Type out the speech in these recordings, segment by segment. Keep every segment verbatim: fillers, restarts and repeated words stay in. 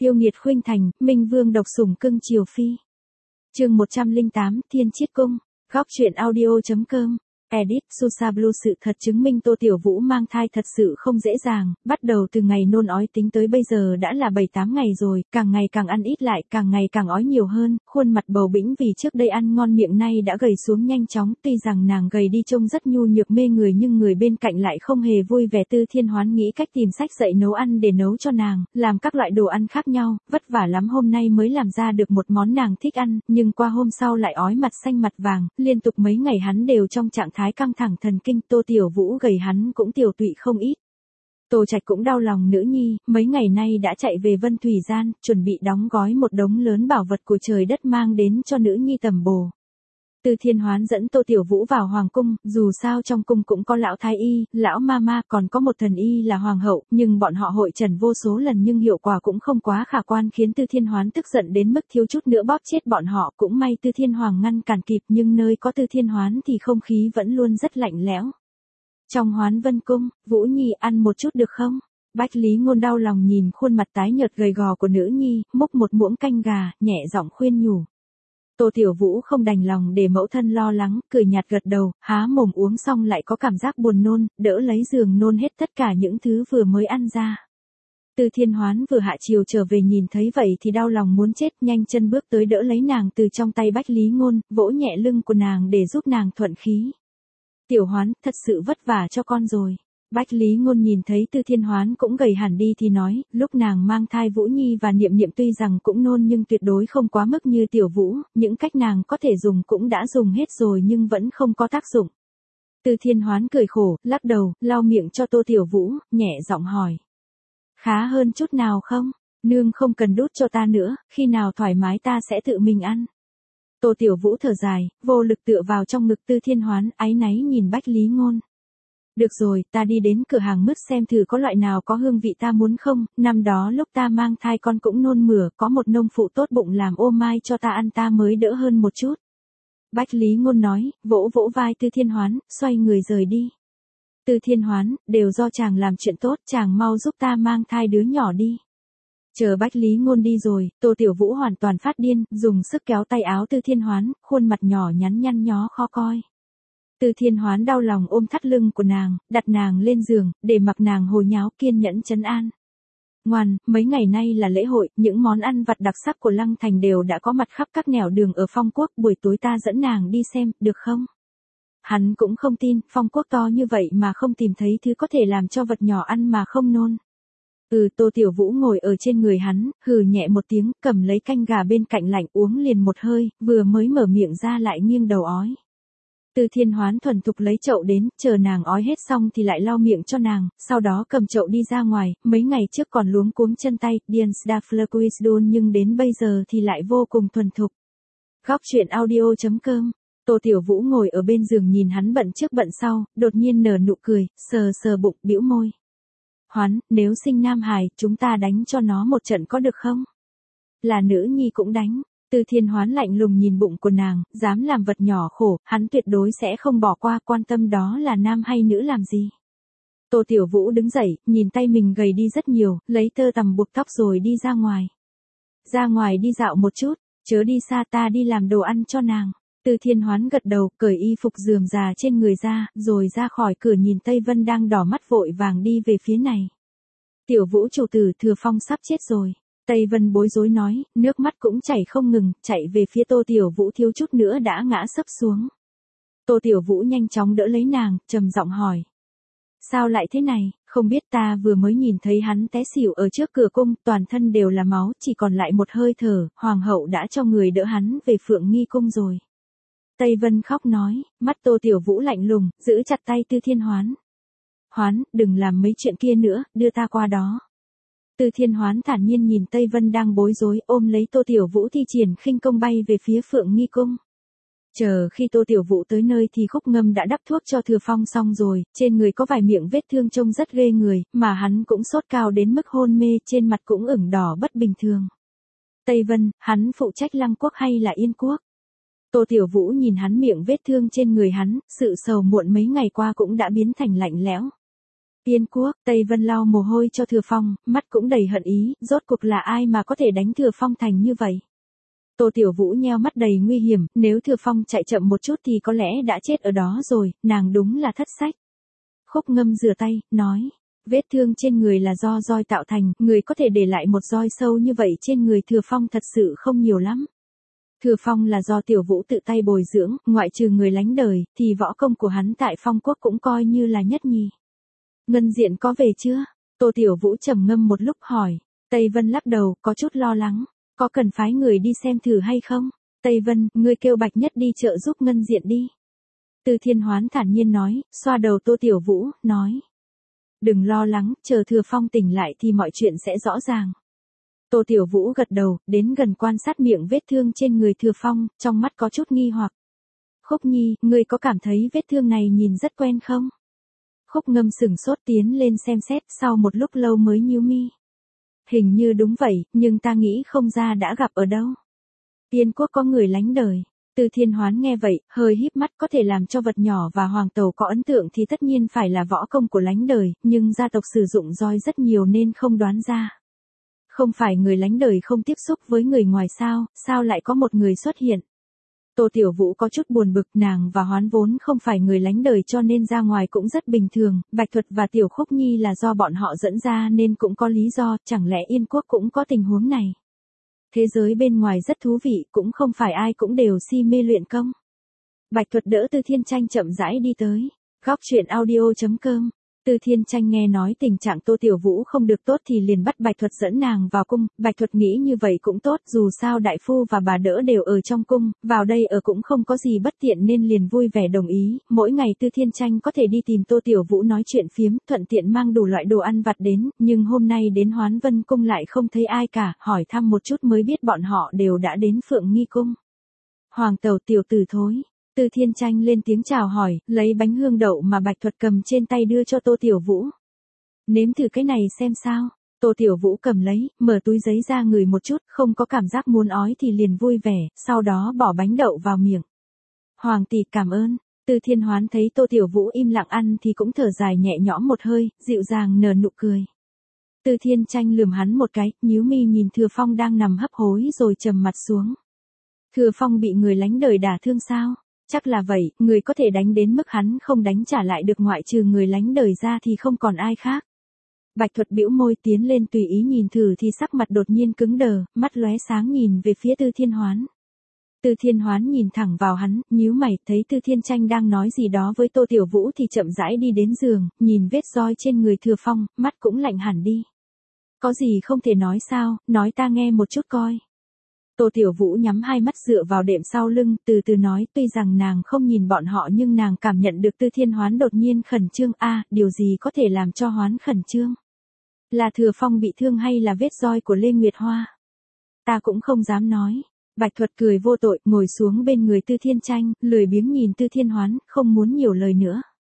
Yêu nghiệt khuynh thành, Minh Vương độc sủng cưng chiều phi. Chương một trăm lẻ tám, Thiên Chiết Cung. Góc truyện audio.com. Edit, Susa Blue. Sự thật chứng minh Tô Tiểu Vũ mang thai thật sự không dễ dàng, bắt đầu từ ngày nôn ói tính tới bây giờ đã là bảy tám ngày rồi, càng ngày càng ăn ít lại, càng ngày càng ói nhiều hơn, khuôn mặt bầu bĩnh vì trước đây ăn ngon miệng nay đã gầy xuống nhanh chóng, tuy rằng nàng gầy đi trông rất nhu nhược mê người nhưng người bên cạnh lại không hề vui vẻ. Tư Thiên Hoán nghĩ cách tìm sách dạy nấu ăn để nấu cho nàng, làm các loại đồ ăn khác nhau, vất vả lắm hôm nay mới làm ra được một món nàng thích ăn, nhưng qua hôm sau lại ói mặt xanh mặt vàng, liên tục mấy ngày hắn đều trong trạng thái căng thẳng thần kinh. Tô Tiểu Vũ gầy hắn cũng tiểu tụy không ít. Tô Trạch cũng đau lòng nữ nhi, mấy ngày nay đã chạy về Vân Thủy Gian, chuẩn bị đóng gói một đống lớn bảo vật của trời đất mang đến cho nữ nhi tầm bổ. Tư Thiên Hoán dẫn Tô Tiểu Vũ vào hoàng cung, dù sao trong cung cũng có lão thái y, lão ma ma, còn có một thần y là hoàng hậu, nhưng bọn họ hội trần vô số lần nhưng hiệu quả cũng không quá khả quan, khiến Tư Thiên Hoán tức giận đến mức thiếu chút nữa bóp chết bọn họ. Cũng may Tư Thiên Hoàng ngăn cản kịp, nhưng nơi có Tư Thiên Hoán thì không khí vẫn luôn rất lạnh lẽo. Trong Hoán Vân cung, Vũ Nhi ăn một chút được không? Bách Lý Ngôn đau lòng nhìn khuôn mặt tái nhợt gầy gò của nữ nhi, múc một muỗng canh gà, nhẹ giọng khuyên nhủ. Tô Tiểu Vũ không đành lòng để mẫu thân lo lắng, cười nhạt gật đầu, há mồm uống xong lại có cảm giác buồn nôn, đỡ lấy giường nôn hết tất cả những thứ vừa mới ăn ra. Tư Thiên Hoán vừa hạ chiều trở về nhìn thấy vậy thì đau lòng muốn chết, nhanh chân bước tới đỡ lấy nàng từ trong tay Bách Lý Ngôn, vỗ nhẹ lưng của nàng để giúp nàng thuận khí. Tiểu Hoán, thật sự vất vả cho con rồi. Bách Lý Ngôn nhìn thấy Tư Thiên Hoán cũng gầy hẳn đi thì nói, lúc nàng mang thai Vũ Nhi và Niệm Niệm tuy rằng cũng nôn nhưng tuyệt đối không quá mức như Tiểu Vũ, những cách nàng có thể dùng cũng đã dùng hết rồi nhưng vẫn không có tác dụng. Tư Thiên Hoán cười khổ, lắc đầu, lau miệng cho Tô Tiểu Vũ, nhẹ giọng hỏi. Khá hơn chút nào không? Nương không cần đút cho ta nữa, khi nào thoải mái ta sẽ tự mình ăn. Tô Tiểu Vũ thở dài, vô lực tựa vào trong ngực Tư Thiên Hoán, áy náy nhìn Bách Lý Ngôn. Được rồi, ta đi đến cửa hàng mứt xem thử có loại nào có hương vị ta muốn không, năm đó lúc ta mang thai con cũng nôn mửa, có một nông phụ tốt bụng làm ô mai cho ta ăn ta mới đỡ hơn một chút. Bách Lý Ngôn nói, vỗ vỗ vai Tư Thiên Hoán, xoay người rời đi. Tư Thiên Hoán, đều do chàng làm chuyện tốt, chàng mau giúp ta mang thai đứa nhỏ đi. Chờ Bách Lý Ngôn đi rồi, Tô Tiểu Vũ hoàn toàn phát điên, dùng sức kéo tay áo Tư Thiên Hoán, khuôn mặt nhỏ nhắn nhăn nhó khó coi. Tư Thiên Hoán đau lòng ôm thắt lưng của nàng, đặt nàng lên giường, để mặc nàng hồ nháo, kiên nhẫn trấn an. Ngoan, mấy ngày nay là lễ hội, những món ăn vặt đặc sắc của Lăng Thành đều đã có mặt khắp các nẻo đường ở Phong Quốc, buổi tối ta dẫn nàng đi xem, được không? Hắn cũng không tin, Phong Quốc to như vậy mà không tìm thấy thứ có thể làm cho vật nhỏ ăn mà không nôn. Ừ, Tô Tiểu Vũ ngồi ở trên người hắn, hừ nhẹ một tiếng, cầm lấy canh gà bên cạnh lạnh uống liền một hơi, vừa mới mở miệng ra lại nghiêng đầu ói. Tư Thiên Hoán thuần thục lấy chậu đến, chờ nàng ói hết xong thì lại lau miệng cho nàng, sau đó cầm chậu đi ra ngoài, mấy ngày trước còn luống cuống chân tay, Dien Staflequisdon nhưng đến bây giờ thì lại vô cùng thuần thục. Góc truyện audio.com. Tô Tiểu Vũ ngồi ở bên giường nhìn hắn bận trước bận sau, đột nhiên nở nụ cười, sờ sờ bụng, bĩu môi. Hoán, nếu sinh nam hài, chúng ta đánh cho nó một trận có được không? Là nữ nhi cũng đánh. Tư Thiên Hoán lạnh lùng nhìn bụng của nàng, dám làm vật nhỏ khổ, hắn tuyệt đối sẽ không bỏ qua, quan tâm đó là nam hay nữ làm gì. Tô Tiểu Vũ đứng dậy, nhìn tay mình gầy đi rất nhiều, lấy tơ tằm buộc tóc rồi đi ra ngoài. Ra ngoài đi dạo một chút, chớ đi xa, ta đi làm đồ ăn cho nàng. Tư Thiên Hoán gật đầu, cởi y phục rườm rà trên người ra, rồi ra khỏi cửa nhìn Tây Vân đang đỏ mắt vội vàng đi về phía này. Tiểu Vũ chủ tử Thừa Phong sắp chết rồi. Tây Vân bối rối nói, nước mắt cũng chảy không ngừng, chạy về phía Tô Tiểu Vũ thiếu chút nữa đã ngã sấp xuống. Tô Tiểu Vũ nhanh chóng đỡ lấy nàng, trầm giọng hỏi. Sao lại thế này, không biết, ta vừa mới nhìn thấy hắn té xỉu ở trước cửa cung, toàn thân đều là máu, chỉ còn lại một hơi thở, hoàng hậu đã cho người đỡ hắn về Phượng Nghi cung rồi. Tây Vân khóc nói, mắt Tô Tiểu Vũ lạnh lùng, giữ chặt tay Tư Thiên Hoán. Hoán, đừng làm mấy chuyện kia nữa, đưa ta qua đó. Tư Thiên Hoán thản nhiên nhìn Tây Vân đang bối rối, ôm lấy Tô Tiểu Vũ thi triển khinh công bay về phía Phượng Nghi cung. Chờ khi Tô Tiểu Vũ tới nơi thì Khúc Ngâm đã đắp thuốc cho Thừa Phong xong rồi, trên người có vài miệng vết thương trông rất ghê người, mà hắn cũng sốt cao đến mức hôn mê, trên mặt cũng ửng đỏ bất bình thường. Tây Vân, hắn phụ trách Lăng Quốc hay là Yên Quốc? Tô Tiểu Vũ nhìn hắn miệng vết thương trên người hắn, sự sầu muộn mấy ngày qua cũng đã biến thành lạnh lẽo. Yên quốc, Tây Vân lau mồ hôi cho Thừa Phong, mắt cũng đầy hận ý, rốt cuộc là ai mà có thể đánh Thừa Phong thành như vậy. Tô Tiểu Vũ nheo mắt đầy nguy hiểm, nếu Thừa Phong chạy chậm một chút thì có lẽ đã chết ở đó rồi, nàng đúng là thất sách. Khúc Ngâm rửa tay, nói, vết thương trên người là do roi tạo thành, người có thể để lại một roi sâu như vậy trên người Thừa Phong thật sự không nhiều lắm. Thừa Phong là do Tiểu Vũ tự tay bồi dưỡng, ngoại trừ người lánh đời, thì võ công của hắn tại Phong Quốc cũng coi như là nhất nhì. Ngân Diện có về chưa? Tô Tiểu Vũ trầm ngâm một lúc hỏi. Tây Vân lắc đầu, có chút lo lắng. Có cần phái người đi xem thử hay không? Tây Vân, ngươi kêu Bạch Nhất đi trợ giúp Ngân Diện đi. Từ Thiên Hoán thản nhiên nói, xoa đầu Tô Tiểu Vũ, nói. Đừng lo lắng, chờ Thừa Phong tỉnh lại thì mọi chuyện sẽ rõ ràng. Tô Tiểu Vũ gật đầu, đến gần quan sát miệng vết thương trên người Thừa Phong, trong mắt có chút nghi hoặc. Khúc Nhi, ngươi có cảm thấy vết thương này nhìn rất quen không? Khúc Ngâm sừng sốt tiến lên xem xét, sau một lúc lâu mới nhíu mi. Hình như đúng vậy, nhưng ta nghĩ không ra đã gặp ở đâu. Yên quốc có người lánh đời. Từ Thiên Hoán nghe vậy, hơi híp mắt, có thể làm cho vật nhỏ và hoàng tẩu có ấn tượng thì tất nhiên phải là võ công của lánh đời, nhưng gia tộc sử dụng roi rất nhiều nên không đoán ra. Không phải người lánh đời không tiếp xúc với người ngoài sao, sao lại có một người xuất hiện. Tô Tiểu Vũ có chút buồn bực, nàng và Hoán vốn không phải người lánh đời cho nên ra ngoài cũng rất bình thường, Bạch Thuật và Tiểu Khúc Nhi là do bọn họ dẫn ra nên cũng có lý do, chẳng lẽ Yên quốc cũng có tình huống này. Thế giới bên ngoài rất thú vị, cũng không phải ai cũng đều si mê luyện công. Bạch Thuật đỡ Từ Thiên Tranh chậm rãi đi tới. Góc truyện audio chấm com. Từ Thiên Tranh nghe nói tình trạng Tô Tiểu Vũ không được tốt thì liền bắt Bạch Thuật dẫn nàng vào cung, Bạch Thuật nghĩ như vậy cũng tốt, dù sao đại phu và bà đỡ đều ở trong cung, vào đây ở cũng không có gì bất tiện nên liền vui vẻ đồng ý, mỗi ngày Từ Thiên Tranh có thể đi tìm Tô Tiểu Vũ nói chuyện phiếm, thuận tiện mang đủ loại đồ ăn vặt đến, nhưng hôm nay đến Hoán Vân cung lại không thấy ai cả, hỏi thăm một chút mới biết bọn họ đều đã đến Phượng Nghi cung. Hoàng tẩu tiểu tử thối. Từ Thiên Tranh lên tiếng chào hỏi, lấy bánh hương đậu mà Bạch Thuật cầm trên tay đưa cho Tô Tiểu Vũ. Nếm thử cái này xem sao. Tô Tiểu Vũ cầm lấy, mở túi giấy ra ngửi một chút, không có cảm giác muốn ói thì liền vui vẻ, sau đó bỏ bánh đậu vào miệng. Hoàng tỷ cảm ơn. Từ Thiên Hoán thấy Tô Tiểu Vũ im lặng ăn thì cũng thở dài nhẹ nhõm một hơi, dịu dàng nở nụ cười. Từ Thiên Tranh lườm hắn một cái, nhíu mi nhìn Thừa Phong đang nằm hấp hối rồi trầm mặt xuống. Thừa Phong bị người lánh đời đả thương sao? Chắc là vậy, người có thể đánh đến mức hắn không đánh trả lại được ngoại trừ người lánh đời ra thì không còn ai khác. Bạch Thuật bĩu môi tiến lên tùy ý nhìn thử thì sắc mặt đột nhiên cứng đờ, mắt lóe sáng nhìn về phía Từ Thiên Hoán. Từ Thiên Hoán nhìn thẳng vào hắn, nhíu mày, thấy Từ Thiên Tranh đang nói gì đó với Tô Tiểu Vũ thì chậm rãi đi đến giường, nhìn vết roi trên người Thừa Phong, mắt cũng lạnh hẳn đi. Có gì không thể nói sao, nói ta nghe một chút coi. Tô Tiểu Vũ nhắm hai mắt dựa vào đệm sau lưng, từ từ nói, tuy rằng nàng không nhìn bọn họ nhưng nàng cảm nhận được Từ Thiên Hoán đột nhiên khẩn trương, a, à, điều gì có thể làm cho Hoán khẩn trương? Là Thừa Phong bị thương hay là vết roi của Lê Nguyệt Hoa? Ta cũng không dám nói. Bạch Thuật cười vô tội, ngồi xuống bên người Từ Thiên Tranh, lười biếng nhìn Từ Thiên Hoán, không muốn nhiều lời nữa.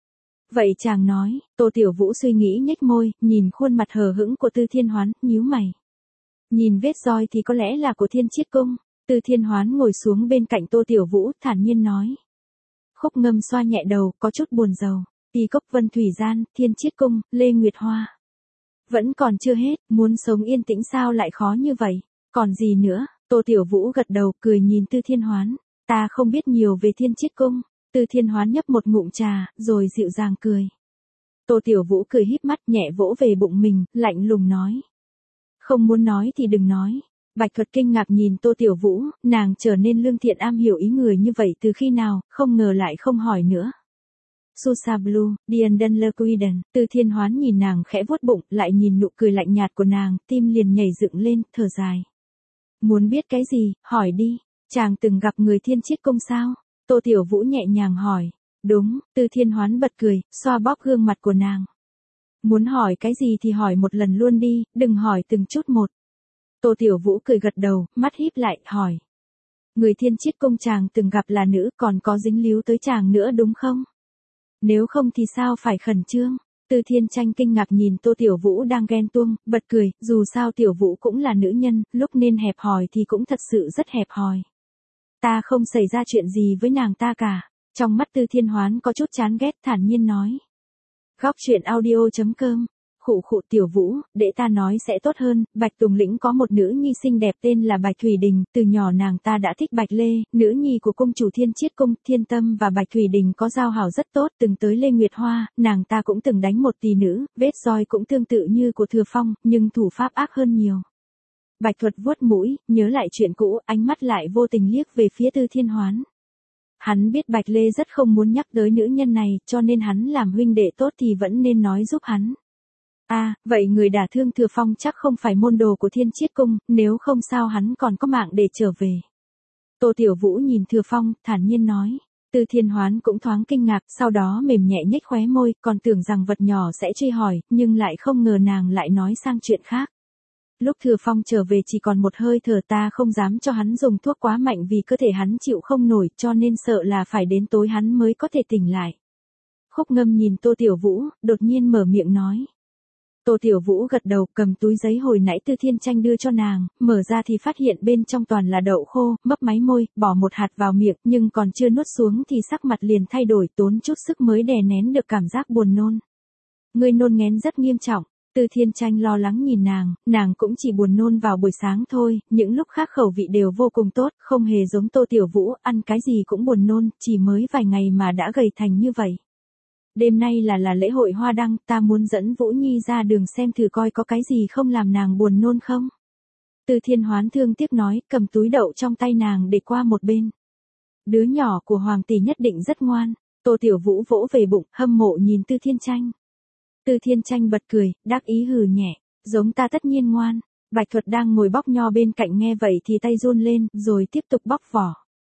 Vậy chàng nói, Tô Tiểu Vũ suy nghĩ nhếch môi, nhìn khuôn mặt hờ hững của Từ Thiên Hoán, nhíu mày. Nhìn vết roi thì có lẽ là của Thiên Chiết Cung. Từ Thiên Hoán ngồi xuống bên cạnh Tô Tiểu Vũ, thản nhiên nói. Khúc Ngâm xoa nhẹ đầu, có chút buồn rầu. Y Cốc Vân Thủy Gian, Thiên Chiết Cung, Lê Nguyệt Hoa. Vẫn còn chưa hết, muốn sống yên tĩnh sao lại khó như vậy? Còn gì nữa? Tô Tiểu Vũ gật đầu, cười nhìn Từ Thiên Hoán. Ta không biết nhiều về Thiên Chiết Cung. Từ Thiên Hoán nhấp một ngụm trà, rồi dịu dàng cười. Tô Tiểu Vũ cười híp mắt nhẹ vỗ về bụng mình, lạnh lùng nói. Không muốn nói thì đừng nói. Bạch Thuật kinh ngạc nhìn Tô Tiểu Vũ, nàng trở nên lương thiện am hiểu ý người như vậy từ khi nào, không ngờ lại không hỏi nữa. Susa Blue, Dianden Lequiden, Từ Thiên Hoán nhìn nàng khẽ vuốt bụng, lại nhìn nụ cười lạnh nhạt của nàng, tim liền nhảy dựng lên, thở dài. Muốn biết cái gì, hỏi đi, chàng từng gặp người Thiên Chiết Cung sao? Tô Tiểu Vũ nhẹ nhàng hỏi. Đúng, Từ Thiên Hoán bật cười, xoa bóp gương mặt của nàng. Muốn hỏi cái gì thì hỏi một lần luôn đi, đừng hỏi từng chút một. Tô Tiểu Vũ cười gật đầu, mắt híp lại, hỏi. Người Thiên Chiết Cung chàng từng gặp là nữ, còn có dính líu tới chàng nữa đúng không? Nếu không thì sao phải khẩn trương? Từ Thiên Tranh kinh ngạc nhìn Tô Tiểu Vũ đang ghen tuông, bật cười, dù sao Tiểu Vũ cũng là nữ nhân, lúc nên hẹp hòi thì cũng thật sự rất hẹp hòi. Ta không xảy ra chuyện gì với nàng ta cả. Trong mắt Từ Thiên Hoán có chút chán ghét, thản nhiên nói. Góc truyện audio chấm com. Khụ khụ Tiểu Vũ, để ta nói sẽ tốt hơn. Bạch Tùng Lĩnh có một nữ nhi xinh đẹp tên là Bạch Thủy Đình, từ nhỏ nàng ta đã thích Bạch Lê, nữ nhi của cung chủ Thiên Chiết Cung. Thiên Tâm và Bạch Thủy Đình có giao hảo rất tốt, từng tới Lê Nguyệt Hoa, nàng ta cũng từng đánh một tỷ nữ, vết roi cũng tương tự như của Thừa Phong, nhưng thủ pháp ác hơn nhiều. Bạch Thuật vuốt mũi, nhớ lại chuyện cũ, ánh mắt lại vô tình liếc về phía Tư Thiên Hoán. Hắn biết Bạch Lê rất không muốn nhắc tới nữ nhân này, cho nên hắn làm huynh đệ tốt thì vẫn nên nói giúp hắn. À, vậy người đả thương Thừa Phong chắc không phải môn đồ của Thiên Chiết Cung, nếu không sao hắn còn có mạng để trở về. Tô Tiểu Vũ nhìn Thừa Phong, thản nhiên nói. Tư Thiên Hoán cũng thoáng kinh ngạc, sau đó mềm nhẹ nhếch khóe môi, còn tưởng rằng vật nhỏ sẽ truy hỏi, nhưng lại không ngờ nàng lại nói sang chuyện khác. Lúc Thừa Phong trở về chỉ còn một hơi thở, ta không dám cho hắn dùng thuốc quá mạnh vì cơ thể hắn chịu không nổi, cho nên sợ là phải đến tối hắn mới có thể tỉnh lại. Khúc Ngâm nhìn Tô Tiểu Vũ, đột nhiên mở miệng nói. Tô Tiểu Vũ gật đầu, cầm túi giấy hồi nãy Tư Thiên Tranh đưa cho nàng, mở ra thì phát hiện bên trong toàn là đậu khô, mấp máy môi, bỏ một hạt vào miệng, nhưng còn chưa nuốt xuống thì sắc mặt liền thay đổi, tốn chút sức mới đè nén được cảm giác buồn nôn. Người nôn nghén rất nghiêm trọng. Tư Thiên Tranh lo lắng nhìn nàng, nàng cũng chỉ buồn nôn vào buổi sáng thôi, những lúc khác khẩu vị đều vô cùng tốt, không hề giống Tô Tiểu Vũ, ăn cái gì cũng buồn nôn, chỉ mới vài ngày mà đã gầy thành như vậy. Đêm nay là là lễ hội hoa đăng, ta muốn dẫn Vũ Nhi ra đường xem thử coi có cái gì không làm nàng buồn nôn không. Tư Thiên Hoán thương tiếc nói, cầm túi đậu trong tay nàng để qua một bên. Đứa nhỏ của Hoàng tỷ nhất định rất ngoan. Tô Tiểu Vũ vỗ về bụng, hâm mộ nhìn Tư Thiên Tranh. Tư Thiên Tranh bật cười, đắc ý hừ nhẹ, giống ta tất nhiên ngoan. Bạch Thuật đang ngồi bóc nho bên cạnh nghe vậy thì tay run lên, rồi tiếp tục bóc vỏ.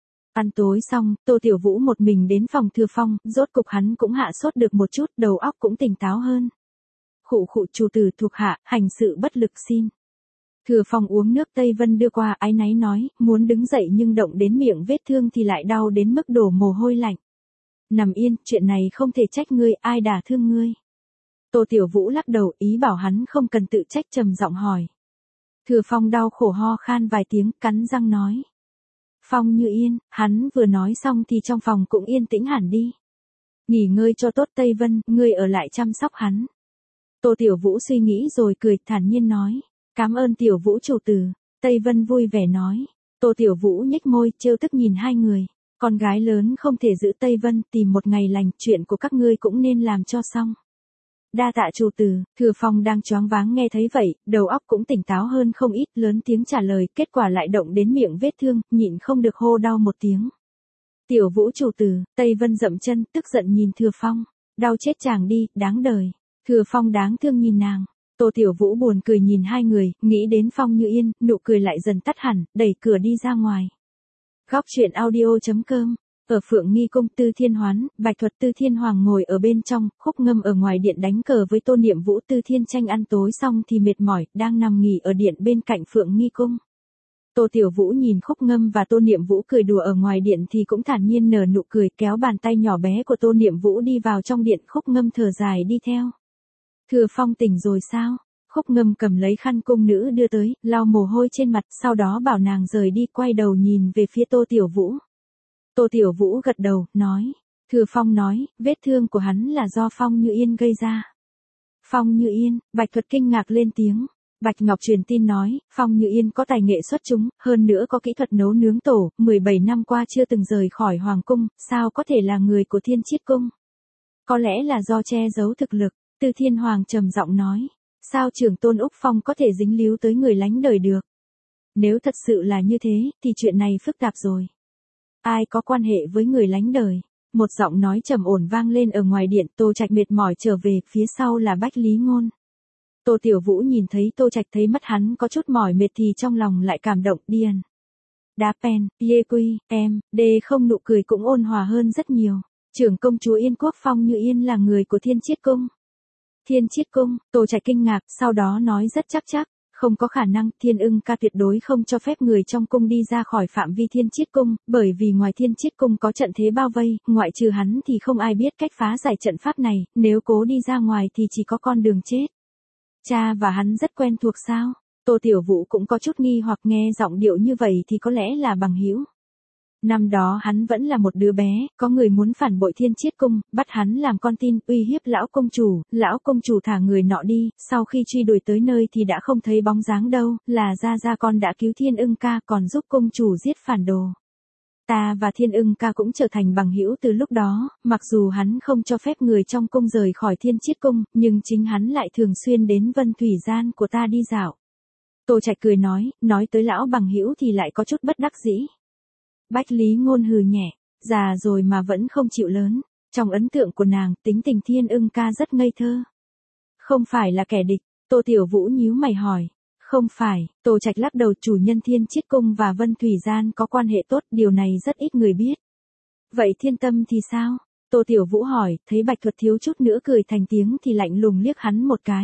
Ăn tối xong, Tô Tiểu Vũ một mình đến phòng Thừa Phong, rốt cục hắn cũng hạ sốt được một chút, đầu óc cũng tỉnh táo hơn. Khụ khụ chủ tử thuộc hạ, hành sự bất lực xin. Thừa Phong uống nước Tây Vân đưa qua, áy náy nói, muốn đứng dậy nhưng động đến miệng vết thương thì lại đau đến mức đổ mồ hôi lạnh. Nằm yên, chuyện này không thể trách ngươi, ai đả thương ngươi. Tô Tiểu Vũ lắc đầu, ý bảo hắn không cần tự trách, trầm giọng hỏi. Thừa Phong đau khổ ho khan vài tiếng, cắn răng nói. Phong Như Yên, hắn vừa nói xong thì trong phòng cũng yên tĩnh hẳn đi. Nghỉ ngơi cho tốt Tây Vân, ngươi ở lại chăm sóc hắn. Tô Tiểu Vũ suy nghĩ rồi cười, thản nhiên nói. Cảm ơn Tiểu Vũ chủ tử. Tây Vân vui vẻ nói. Tô Tiểu Vũ nhếch môi, trêu tức nhìn hai người. Con gái lớn không thể giữ Tây Vân, tìm một ngày lành, chuyện của các ngươi cũng nên làm cho xong. Đa tạ chủ tử. Thừa Phong đang choáng váng nghe thấy vậy, đầu óc cũng tỉnh táo hơn không ít, lớn tiếng trả lời, kết quả lại động đến miệng vết thương, nhịn không được hô đau một tiếng. Tiểu Vũ chủ tử. Tây Vân dậm chân, tức giận nhìn Thừa Phong. Đau chết chàng đi, đáng đời. Thừa Phong đáng thương nhìn nàng. Tô Tiểu Vũ buồn cười nhìn hai người, nghĩ đến Phong Như Yên, nụ cười lại dần tắt hẳn, đẩy cửa đi ra ngoài. Góc truyện audio chấm com. Ở Phượng Nghi Cung, Tư Thiên Hoán, Bạch Thuật Tư Thiên Hoàng ngồi ở bên trong, Khúc Ngâm ở ngoài điện đánh cờ với Tô Niệm Vũ. Tư Thiên Tranh ăn tối xong thì mệt mỏi, đang nằm nghỉ ở điện bên cạnh Phượng Nghi Cung. Tô Tiểu Vũ nhìn Khúc Ngâm và Tô Niệm Vũ cười đùa ở ngoài điện thì cũng thản nhiên nở nụ cười, kéo bàn tay nhỏ bé của Tô Niệm Vũ đi vào trong điện. Khúc Ngâm thở dài đi theo. Thừa Phong tỉnh rồi sao? Khúc Ngâm cầm lấy khăn cung nữ đưa tới, lau mồ hôi trên mặt, sau đó bảo nàng rời đi, quay đầu nhìn về phía Tô Tiểu Vũ. Tô Tiểu Vũ gật đầu, nói. Thừa Phong nói, vết thương của hắn là do Phong Như Yên gây ra. Phong Như Yên, Bạch Thuật kinh ngạc lên tiếng. Bạch Ngọc truyền tin nói, Phong Như Yên có tài nghệ xuất chúng, hơn nữa có kỹ thuật nấu nướng tổ, mười bảy năm qua chưa từng rời khỏi Hoàng Cung, sao có thể là người của Thiên Chiết Cung? Có lẽ là do che giấu thực lực. Tư Thiên Hoàng trầm giọng nói. Sao trưởng tôn Úc Phong có thể dính líu tới người lánh đời được? Nếu thật sự là như thế, thì chuyện này phức tạp rồi. Ai có quan hệ với người lánh đời? Một giọng nói trầm ổn vang lên ở ngoài điện. Tô Trạch mệt mỏi trở về, phía sau là Bách Lý Ngôn. Tô Tiểu Vũ nhìn thấy Tô Trạch, thấy mắt hắn có chút mỏi mệt thì trong lòng lại cảm động. Điền Đá pen, Yê Quy, em, đê không, nụ cười cũng ôn hòa hơn rất nhiều. Trưởng công chúa Yên Quốc Phong Như Yên là người của Thiên Chiết Cung. Thiên Chiết Cung, Tô Trạch kinh ngạc, sau đó nói rất chắc chắc. Không có khả năng, Thiên Ưng ca tuyệt đối không cho phép người trong cung đi ra khỏi phạm vi Thiên Chiết Cung, bởi vì ngoài Thiên Chiết Cung có trận thế bao vây, ngoại trừ hắn thì không ai biết cách phá giải trận pháp này, nếu cố đi ra ngoài thì chỉ có con đường chết. Cha và hắn rất quen thuộc sao? Tô Tiểu Vũ cũng có chút nghi hoặc, nghe giọng điệu như vậy thì có lẽ là bằng hữu. Năm đó hắn vẫn là một đứa bé, có người muốn phản bội Thiên Chiết Cung, bắt hắn làm con tin, uy hiếp lão công chủ, lão công chủ thả người nọ đi, sau khi truy đuổi tới nơi thì đã không thấy bóng dáng đâu, là ra ra con đã cứu Thiên Ưng ca còn giúp công chủ giết phản đồ. Ta và Thiên Ưng ca cũng trở thành bằng hữu từ lúc đó, mặc dù hắn không cho phép người trong cung rời khỏi Thiên Chiết Cung, nhưng chính hắn lại thường xuyên đến Vân Thủy Gian của ta đi dạo. Tô Trạch cười nói, nói tới lão bằng hữu thì lại có chút bất đắc dĩ. Bách Lý Ngôn hừ nhẹ, già rồi mà vẫn không chịu lớn, trong ấn tượng của nàng, tính tình Thiên Ưng ca rất ngây thơ. Không phải là kẻ địch, Tô Tiểu Vũ nhíu mày hỏi. Không phải, Tô Trạch lắc đầu, chủ nhân Thiên Chiết Cung và Vân Thủy Gian có quan hệ tốt, điều này rất ít người biết. Vậy Thiên Tâm thì sao? Tô Tiểu Vũ hỏi, thấy Bạch Thuật thiếu chút nữa cười thành tiếng thì lạnh lùng liếc hắn một cái.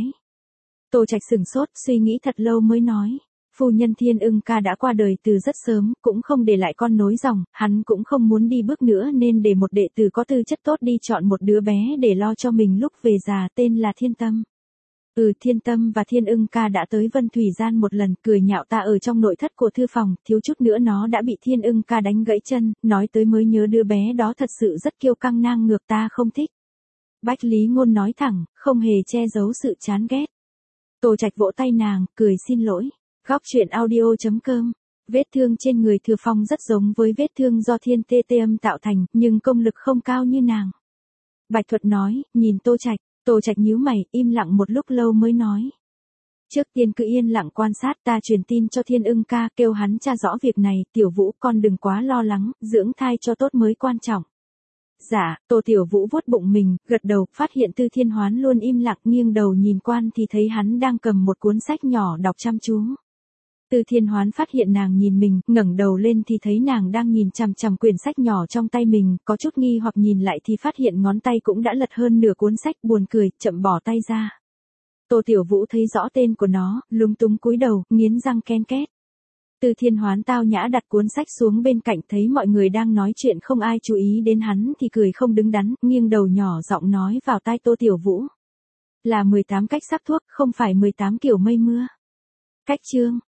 Tô Trạch sừng sốt, suy nghĩ thật lâu mới nói. Phu nhân Thiên Ưng ca đã qua đời từ rất sớm, cũng không để lại con nối dòng, hắn cũng không muốn đi bước nữa nên để một đệ tử có tư chất tốt đi chọn một đứa bé để lo cho mình lúc về già, tên là Thiên Tâm. Ừ, Thiên Tâm và Thiên Ưng ca đã tới Vân Thủy Gian một lần, cười nhạo ta ở trong nội thất của thư phòng, thiếu chút nữa nó đã bị Thiên Ưng ca đánh gãy chân, nói tới mới nhớ đứa bé đó thật sự rất kiêu căng ngang ngược, ta không thích. Bách Lý Ngôn nói thẳng, không hề che giấu sự chán ghét. Tô Trạch vỗ tay nàng, cười xin lỗi. Góc truyện audio chấm com. Vết thương trên người Thừa Phong rất giống với vết thương do Thiên Tê Tê Âm tạo thành, nhưng công lực không cao như nàng. Bạch Thuật nói, nhìn Tô Trạch, Tô Trạch nhíu mày, im lặng một lúc lâu mới nói. Trước tiên cứ yên lặng quan sát, ta truyền tin cho Thiên Ưng ca, kêu hắn tra rõ việc này, Tiểu Vũ con đừng quá lo lắng, dưỡng thai cho tốt mới quan trọng. Dạ, Tô Tiểu Vũ vuốt bụng mình, gật đầu, phát hiện Tư Thiên Hoán luôn im lặng, nghiêng đầu nhìn quan thì thấy hắn đang cầm một cuốn sách nhỏ đọc chăm chú. Tư Thiên Hoán phát hiện nàng nhìn mình, ngẩng đầu lên thì thấy nàng đang nhìn chằm chằm quyển sách nhỏ trong tay mình, có chút nghi hoặc nhìn lại thì phát hiện ngón tay cũng đã lật hơn nửa cuốn sách, buồn cười, chậm bỏ tay ra. Tô Tiểu Vũ thấy rõ tên của nó, lúng túng cúi đầu, nghiến răng ken két. Tư Thiên Hoán tao nhã đặt cuốn sách xuống bên cạnh, thấy mọi người đang nói chuyện không ai chú ý đến hắn thì cười không đứng đắn, nghiêng đầu nhỏ giọng nói vào tai Tô Tiểu Vũ. Là mười tám cách sắc thuốc, không phải mười tám kiểu mây mưa. Cách chương.